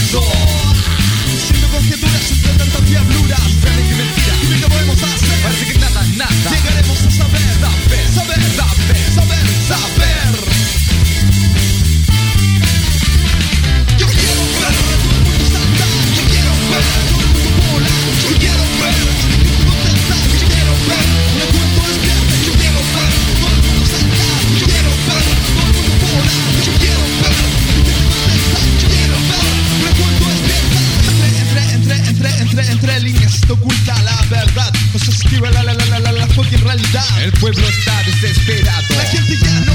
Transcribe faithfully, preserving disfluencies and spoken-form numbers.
mundo. Siendo conjeturas entre tantas diabluras. Infierno y mentira. Dime qué podemos hacer. Parece que nada, nada. Llegaremos a saber, saber, saber, saber, saber, saber. Yo quiero ver todo el mundo saltar. Yo quiero ver todo el mundo volar. Yo quiero ver a mi mundo tensar. Yo quiero ver una cuento despierta. Yo quiero ver todo el mundo saltar. Yo quiero ver todo el mundo volar. Yo quiero ver a mi mundo tensar. Yo quiero ver una cuento despierta. Entre, entre, entre, entre, entre líneas está oculta la verdad. No se escribe la, la, la, la, la, la fucking realidad. El pueblo está desesperado. La gente ya